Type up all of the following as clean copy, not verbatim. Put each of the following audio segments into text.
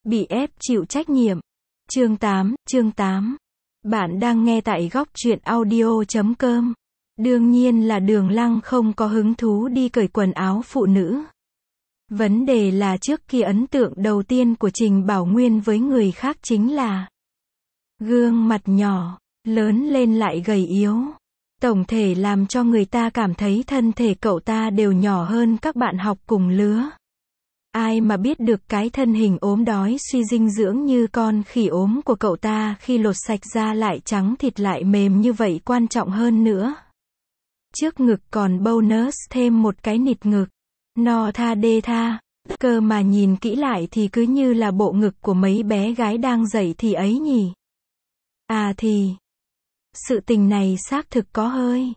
Bị ép chịu trách nhiệm. Chương 8. Bạn đang nghe tại góc truyện audio.com. Đương nhiên là Đường Lăng không có hứng thú đi cởi quần áo phụ nữ. Vấn đề là trước kia ấn tượng đầu tiên của Trình Bảo Nguyên với người khác chính là gương mặt nhỏ, lớn lên lại gầy yếu. Tổng thể làm cho người ta cảm thấy thân thể cậu ta đều nhỏ hơn các bạn học cùng lứa. Ai mà biết được cái thân hình ốm đói suy dinh dưỡng như con khỉ ốm của cậu ta khi lột sạch ra lại trắng thịt lại mềm như vậy, quan trọng hơn nữa. Trước ngực còn bonus thêm một cái nịt ngực. No tha đê tha. Cơ mà nhìn kỹ lại thì cứ như là bộ ngực của mấy bé gái đang dậy thì ấy nhỉ. À thì, sự tình này xác thực có hơi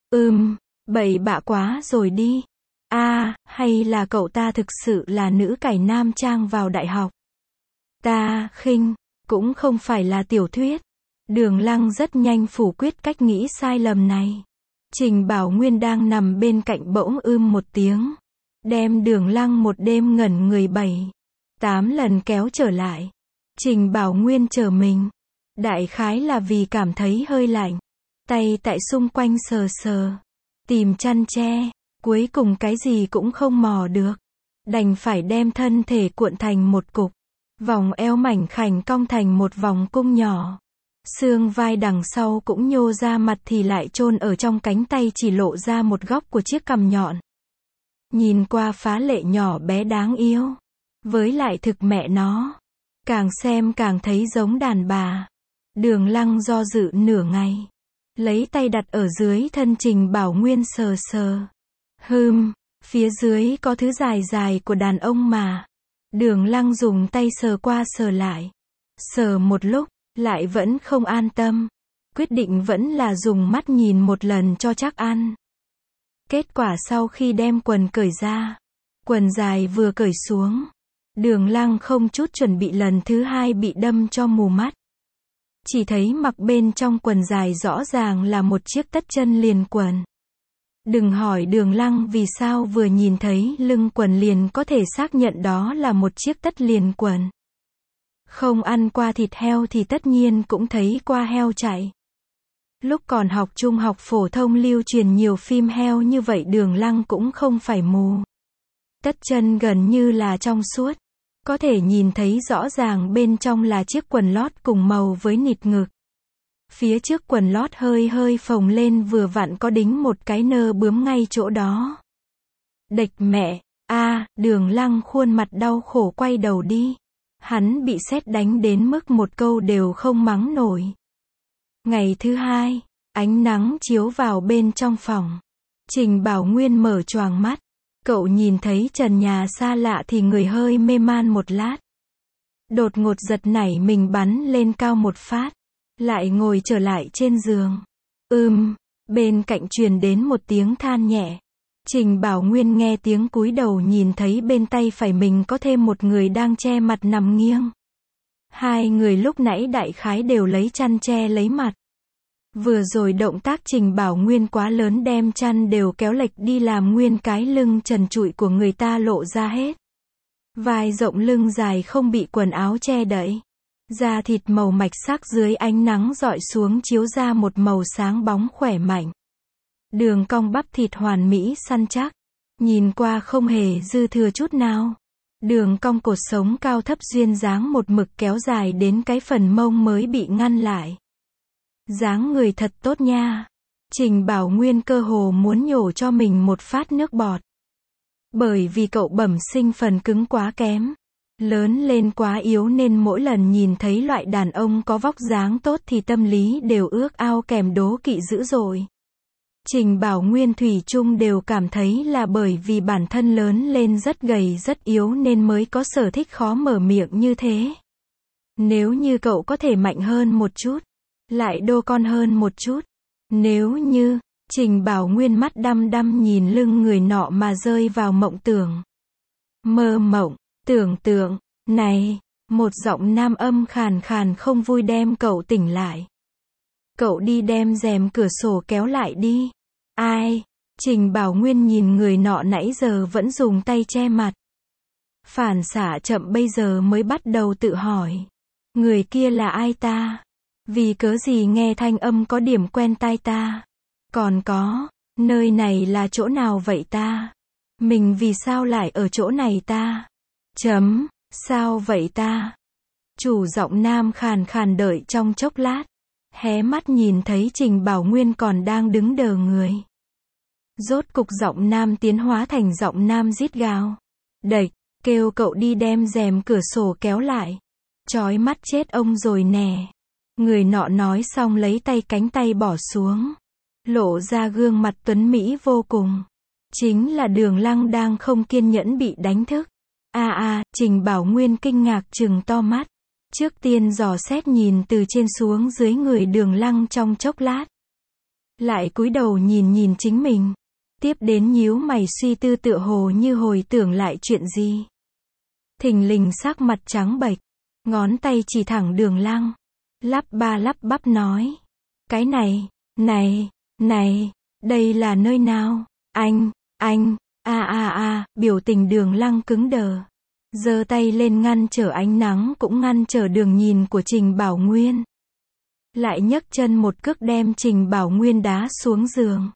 bậy bạ quá rồi đi. Hay là cậu ta thực sự là nữ cải nam trang vào đại học. Ta khinh, cũng không phải là tiểu thuyết. Đường Lăng rất nhanh phủ quyết cách nghĩ sai lầm này. Trình Bảo Nguyên đang nằm bên cạnh bỗng một tiếng. Đem Đường Lăng một đêm ngẩn người 7-8 lần kéo trở lại. Trình Bảo Nguyên trở mình. Đại khái là vì cảm thấy hơi lạnh. Tay tại xung quanh sờ sờ. Tìm chăn che. Cuối cùng cái gì cũng không mò được. Đành phải đem thân thể cuộn thành một cục. Vòng eo mảnh khảnh cong thành một vòng cung nhỏ. Xương vai đằng sau cũng nhô ra, mặt thì lại chôn ở trong cánh tay, chỉ lộ ra một góc của chiếc cằm nhọn. Nhìn qua phá lệ nhỏ bé đáng yêu. Với lại thực mẹ nó. Càng xem càng thấy giống đàn bà. Đường Lăng do dự nửa ngày. Lấy tay đặt ở dưới thân Trình Bảo Nguyên sờ sờ. Phía dưới có thứ dài dài của đàn ông mà. Đường Lăng dùng tay sờ qua sờ lại. Sờ một lúc, lại vẫn không an tâm. Quyết định vẫn là dùng mắt nhìn một lần cho chắc ăn. Kết quả sau khi đem quần cởi ra, quần dài vừa cởi xuống, Đường Lăng không chút chuẩn bị lần thứ hai bị đâm cho mù mắt. Chỉ thấy mặc bên trong quần dài rõ ràng là một chiếc tất chân liền quần. Đừng hỏi Đường Lăng vì sao vừa nhìn thấy lưng quần liền có thể xác nhận đó là một chiếc tất liền quần. Không ăn qua thịt heo thì tất nhiên cũng thấy qua heo chạy. Lúc còn học trung học phổ thông lưu truyền nhiều phim heo như vậy, Đường Lăng cũng không phải mù. Tất chân gần như là trong suốt. Có thể nhìn thấy rõ ràng bên trong là chiếc quần lót cùng màu với nịt ngực. Phía trước quần lót hơi phồng lên, vừa vặn có đính một cái nơ bướm ngay chỗ đó. Đệch mẹ, Đường Lăng khuôn mặt đau khổ quay đầu đi. Hắn bị sét đánh đến mức một câu đều không mắng nổi. Ngày thứ hai, ánh nắng chiếu vào bên trong phòng. Trình Bảo Nguyên mở choàng mắt. Cậu nhìn thấy trần nhà xa lạ thì người hơi mê man một lát. Đột ngột giật nảy mình bắn lên cao một phát. Lại ngồi trở lại trên giường. Bên cạnh truyền đến một tiếng than nhẹ. Trình Bảo Nguyên nghe tiếng cúi đầu nhìn thấy bên tay phải mình có thêm một người đang che mặt nằm nghiêng. Hai người lúc nãy đại khái đều lấy chăn che lấy mặt. Vừa rồi động tác Trình Bảo Nguyên quá lớn, đem chăn đều kéo lệch đi làm nguyên cái lưng trần trụi của người ta lộ ra hết. Vai rộng lưng dài không bị quần áo che đậy. Da thịt màu mạch sắc dưới ánh nắng rọi xuống chiếu ra một màu sáng bóng khỏe mạnh. Đường cong bắp thịt hoàn mỹ săn chắc. Nhìn qua không hề dư thừa chút nào. Đường cong cột sống cao thấp duyên dáng một mực kéo dài đến cái phần mông mới bị ngăn lại. Dáng người thật tốt nha. Trình Bảo Nguyên cơ hồ muốn nhổ cho mình một phát nước bọt. Bởi vì cậu bẩm sinh phần cứng quá kém. Lớn lên quá yếu nên mỗi lần nhìn thấy loại đàn ông có vóc dáng tốt thì tâm lý đều ước ao kèm đố kỵ dữ dội. Trình Bảo Nguyên thủy chung đều cảm thấy là bởi vì bản thân lớn lên rất gầy rất yếu nên mới có sở thích khó mở miệng như thế. Nếu như cậu có thể mạnh hơn một chút, lại đô con hơn một chút. Nếu như, Trình Bảo Nguyên mắt đăm đăm nhìn lưng người nọ mà rơi vào mộng tưởng. Mơ mộng, tưởng tượng, này, một giọng nam âm khàn khàn không vui đem cậu tỉnh lại. Cậu đi đem rèm cửa sổ kéo lại đi. Ai? Trình Bảo Nguyên nhìn người nọ nãy giờ vẫn dùng tay che mặt. Phản xạ chậm bây giờ mới bắt đầu tự hỏi. Người kia là ai ta? Vì cớ gì nghe thanh âm có điểm quen tai ta? Còn có, nơi này là chỗ nào vậy ta? Mình vì sao lại ở chỗ này ta? Sao vậy ta? Chủ giọng nam khàn khàn đợi trong chốc lát. Hé mắt nhìn thấy Trình Bảo Nguyên còn đang đứng đờ người. Rốt cục giọng nam tiến hóa thành giọng nam rít gào. Đẩy, kêu cậu đi đem rèm cửa sổ kéo lại. Chói mắt chết ông rồi nè. Người nọ nói xong lấy cánh tay bỏ xuống. Lộ ra gương mặt tuấn mỹ vô cùng. Chính là Đường Lăng đang không kiên nhẫn bị đánh thức. Trình Bảo Nguyên kinh ngạc trừng to mắt. Trước tiên dò xét nhìn từ trên xuống dưới người Đường Lăng trong chốc lát. Lại cúi đầu nhìn chính mình. Tiếp đến nhíu mày suy tư tựa hồ như hồi tưởng lại chuyện gì. Thình lình sắc mặt trắng bệch. Ngón tay chỉ thẳng Đường Lăng. Lắp bắp nói. Cái này, đây là nơi nào? Anh, biểu tình Đường Lăng cứng đờ. Giơ tay lên ngăn trở ánh nắng cũng ngăn trở đường nhìn của Trình Bảo Nguyên. Lại nhấc chân một cước đem Trình Bảo Nguyên đá xuống giường.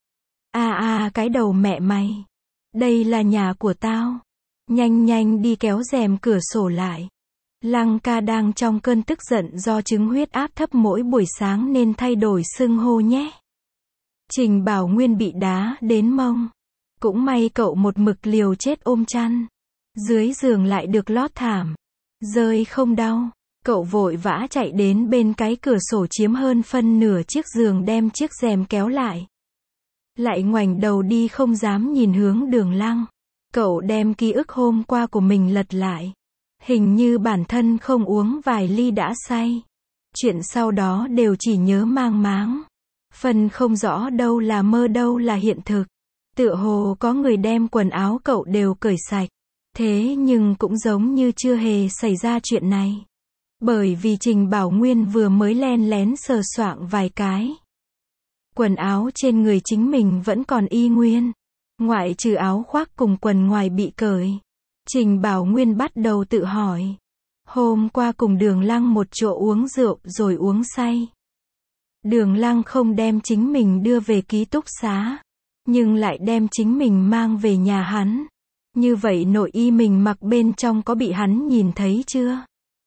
Cái đầu mẹ mày. Đây là nhà của tao. Nhanh đi kéo rèm cửa sổ lại. Lăng ca đang trong cơn tức giận do chứng huyết áp thấp mỗi buổi sáng nên thay đổi xưng hô nhé. Trình Bảo Nguyên bị đá đến mông. Cũng may cậu một mực liều chết ôm chăn. Dưới giường lại được lót thảm. Rơi không đau. Cậu vội vã chạy đến bên cái cửa sổ chiếm hơn phân nửa chiếc giường đem chiếc rèm kéo lại. Lại ngoảnh đầu đi không dám nhìn hướng Đường Lăng. Cậu đem ký ức hôm qua của mình lật lại. Hình như bản thân không uống vài ly đã say. Chuyện sau đó đều chỉ nhớ mang máng. Phần không rõ đâu là mơ đâu là hiện thực. Tựa hồ có người đem quần áo cậu đều cởi sạch. Thế nhưng cũng giống như chưa hề xảy ra chuyện này. Bởi vì Trình Bảo Nguyên vừa mới len lén sờ soạng vài cái. Quần áo trên người chính mình vẫn còn y nguyên. Ngoại trừ áo khoác cùng quần ngoài bị cởi. Trình Bảo Nguyên bắt đầu tự hỏi. Hôm qua cùng Đường Lăng một chỗ uống rượu rồi uống say. Đường Lăng không đem chính mình đưa về ký túc xá. Nhưng lại đem chính mình mang về nhà hắn. Như vậy nội y mình mặc bên trong có bị hắn nhìn thấy chưa?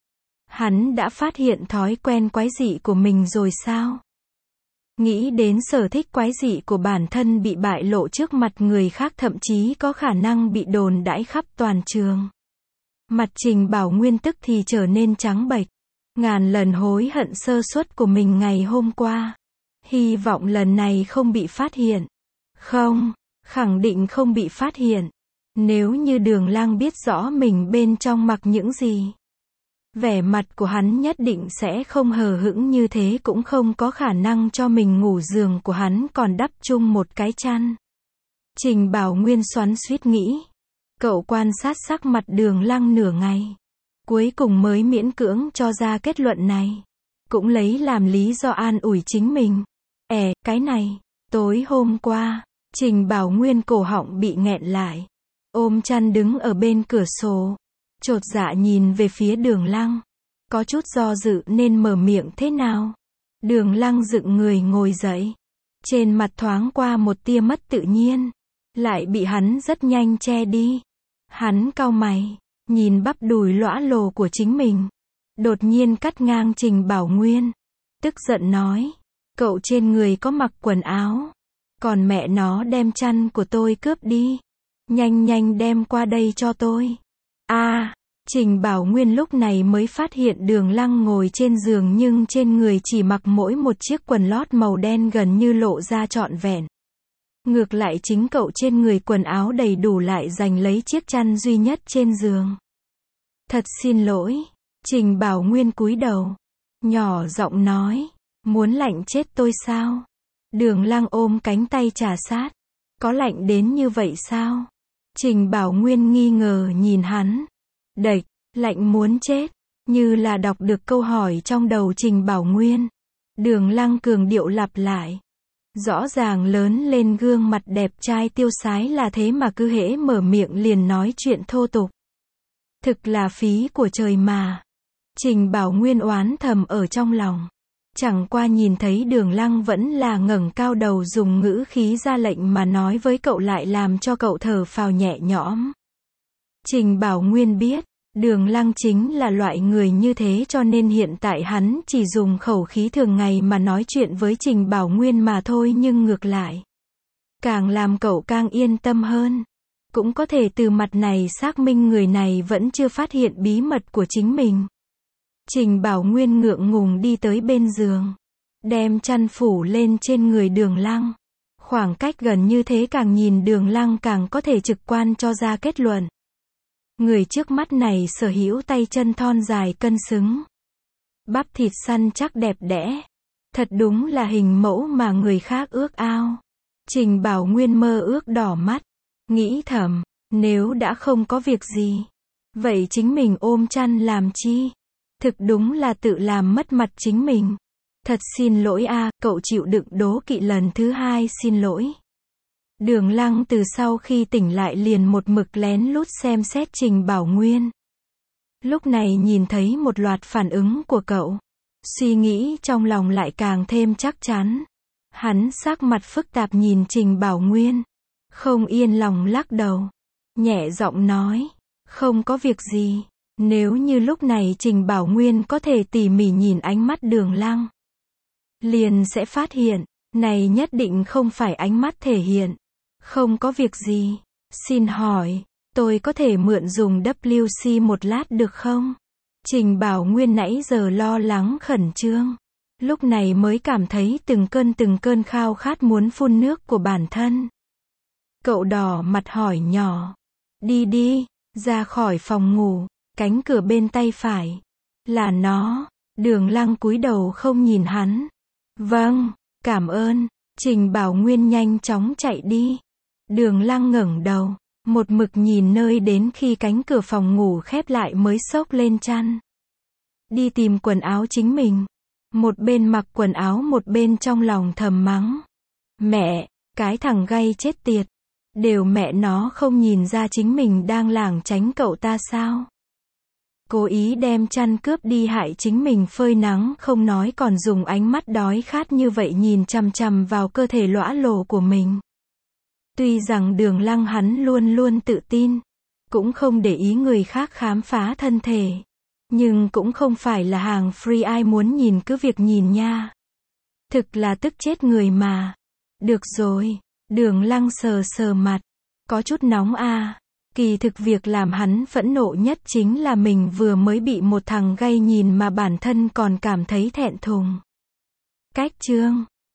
Hắn đã phát hiện thói quen quái dị của mình rồi sao? Nghĩ đến sở thích quái dị của bản thân bị bại lộ trước mặt người khác thậm chí có khả năng bị đồn đãi khắp toàn trường. Mặt Trình Bảo Nguyên tức thì trở nên trắng bệch. Ngàn lần hối hận sơ suất của mình ngày hôm qua. Hy vọng lần này không bị phát hiện. Không, khẳng định không bị phát hiện. Nếu như Đường Lăng biết rõ mình bên trong mặc những gì. Vẻ mặt của hắn nhất định sẽ không hờ hững như thế, cũng không có khả năng cho mình ngủ giường của hắn còn đắp chung một cái chăn. Trình Bảo Nguyên xoắn xuýt nghĩ. Cậu quan sát sắc mặt Đường Lăng nửa ngày. Cuối cùng mới miễn cưỡng cho ra kết luận này. Cũng lấy làm lý do an ủi chính mình. Cái này, tối hôm qua, Trình Bảo Nguyên cổ họng bị nghẹn lại. Ôm chăn đứng ở bên cửa sổ. Chột dạ nhìn về phía Đường Lăng. Có chút do dự nên mở miệng thế nào. Đường Lăng dựng người ngồi dậy. Trên mặt thoáng qua một tia mất tự nhiên. Lại bị hắn rất nhanh che đi. Hắn cau mày. Nhìn bắp đùi lõa lồ của chính mình. Đột nhiên cắt ngang Trình Bảo Nguyên. Tức giận nói. Cậu trên người có mặc quần áo. Còn mẹ nó đem chăn của tôi cướp đi. Nhanh đem qua đây cho tôi. Trình Bảo Nguyên lúc này mới phát hiện Đường Lăng ngồi trên giường nhưng trên người chỉ mặc mỗi một chiếc quần lót màu đen gần như lộ ra trọn vẹn. Ngược lại chính cậu trên người quần áo đầy đủ lại giành lấy chiếc chăn duy nhất trên giường. Thật xin lỗi. Trình Bảo Nguyên cúi đầu. Nhỏ giọng nói. Muốn lạnh chết tôi sao? Đường Lăng ôm cánh tay trà sát. Có lạnh đến như vậy sao? Trình Bảo Nguyên nghi ngờ nhìn hắn. Đệch, lạnh muốn chết. Như là đọc được câu hỏi trong đầu Trình Bảo Nguyên. Đường Lăng cường điệu lặp lại. Rõ ràng lớn lên gương mặt đẹp trai tiêu sái là thế mà cứ hễ mở miệng liền nói chuyện thô tục. Thực là phí của trời mà. Trình Bảo Nguyên oán thầm ở trong lòng. Chẳng qua nhìn thấy Đường Lăng vẫn là ngẩng cao đầu dùng ngữ khí ra lệnh mà nói với cậu lại làm cho cậu thở phào nhẹ nhõm. Trình Bảo Nguyên biết, Đường Lăng chính là loại người như thế cho nên hiện tại hắn chỉ dùng khẩu khí thường ngày mà nói chuyện với Trình Bảo Nguyên mà thôi, nhưng ngược lại càng làm cậu càng yên tâm hơn. Cũng có thể từ mặt này xác minh người này vẫn chưa phát hiện bí mật của chính mình. Trình Bảo Nguyên ngượng ngùng đi tới bên giường, đem chăn phủ lên trên người Đường Lăng. Khoảng cách gần như thế càng nhìn Đường Lăng càng có thể trực quan cho ra kết luận. Người trước mắt này sở hữu tay chân thon dài cân xứng, bắp thịt săn chắc đẹp đẽ. Thật đúng là hình mẫu mà người khác ước ao. Trình Bảo Nguyên mơ ước đỏ mắt, nghĩ thầm, nếu đã không có việc gì, vậy chính mình ôm chăn làm chi? Thực đúng là tự làm mất mặt chính mình. Thật xin lỗi a, cậu chịu đựng đố kỵ lần thứ 2 xin lỗi. Đường Lăng từ sau khi tỉnh lại liền một mực lén lút xem xét Trình Bảo Nguyên. Lúc này nhìn thấy một loạt phản ứng của cậu, suy nghĩ trong lòng lại càng thêm chắc chắn. Hắn sắc mặt phức tạp nhìn Trình Bảo Nguyên, không yên lòng lắc đầu, nhẹ giọng nói, không có việc gì. Nếu như lúc này Trình Bảo Nguyên có thể tỉ mỉ nhìn ánh mắt Đường Lăng, liền sẽ phát hiện, này nhất định không phải ánh mắt thể hiện. Không có việc gì. Xin hỏi, tôi có thể mượn dùng WC một lát được không? Trình Bảo Nguyên nãy giờ lo lắng khẩn trương, lúc này mới cảm thấy từng cơn khao khát muốn phun nước của bản thân. Cậu đỏ mặt hỏi nhỏ, đi đi, ra khỏi phòng ngủ, cánh cửa bên tay phải, là nó. Đường Lăng cúi đầu không nhìn hắn. Vâng, cảm ơn. Trình Bảo Nguyên nhanh chóng chạy đi. Đường Lăng ngẩng đầu, một mực nhìn nơi đến khi cánh cửa phòng ngủ khép lại mới xốc lên chăn. Đi tìm quần áo chính mình. Một bên mặc quần áo một bên trong lòng thầm mắng. Mẹ, cái thằng gay chết tiệt. Đều mẹ nó không nhìn ra chính mình đang lảng tránh cậu ta sao? Cố ý đem chăn cướp đi hại chính mình phơi nắng không nói còn dùng ánh mắt đói khát như vậy nhìn chằm chằm vào cơ thể lõa lồ của mình. Tuy rằng Đường Lăng hắn luôn luôn tự tin, cũng không để ý người khác khám phá thân thể, nhưng cũng không phải là hàng free ai muốn nhìn cứ việc nhìn nha. Thực là tức chết người mà. Được rồi, Đường Lăng sờ sờ mặt, có chút nóng à. Kỳ thực việc làm hắn phẫn nộ nhất chính là mình vừa mới bị một thằng gay nhìn mà bản thân còn cảm thấy thẹn thùng. Cách chương